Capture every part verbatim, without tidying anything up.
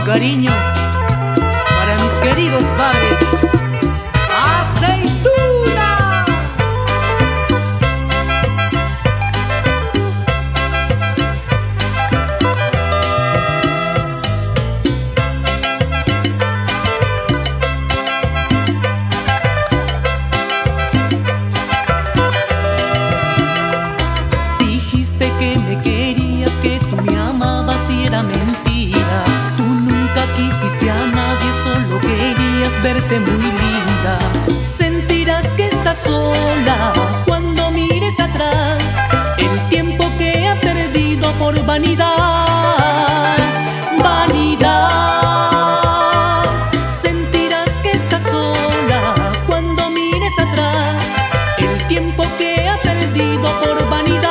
cariño para mis queridos padres. ¡Aceituna! Dijiste que me querías, que tú me amabas y era mentira. Tú nunca quisiste a nadie, solo querías verte muy linda. Sentirás que estás sola cuando mires atrás, el tiempo que ha perdido por vanidad. Vanidad. Sentirás que estás sola cuando mires atrás, el tiempo que ha perdido por vanidad.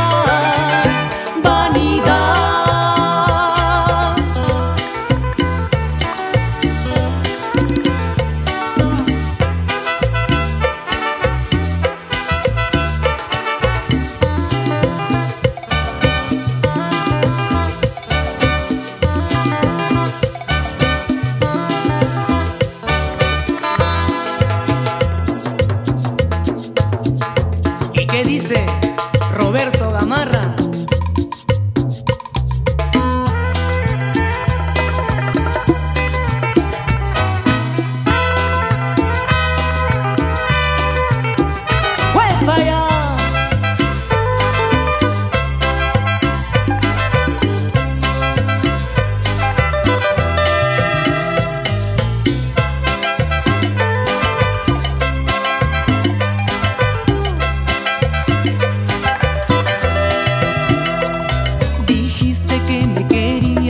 ¿Qué dice Roberto Gamarra? ¡Huepa ya!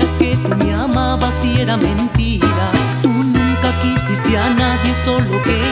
Si era mentira, tú nunca quisiste a nadie, solo que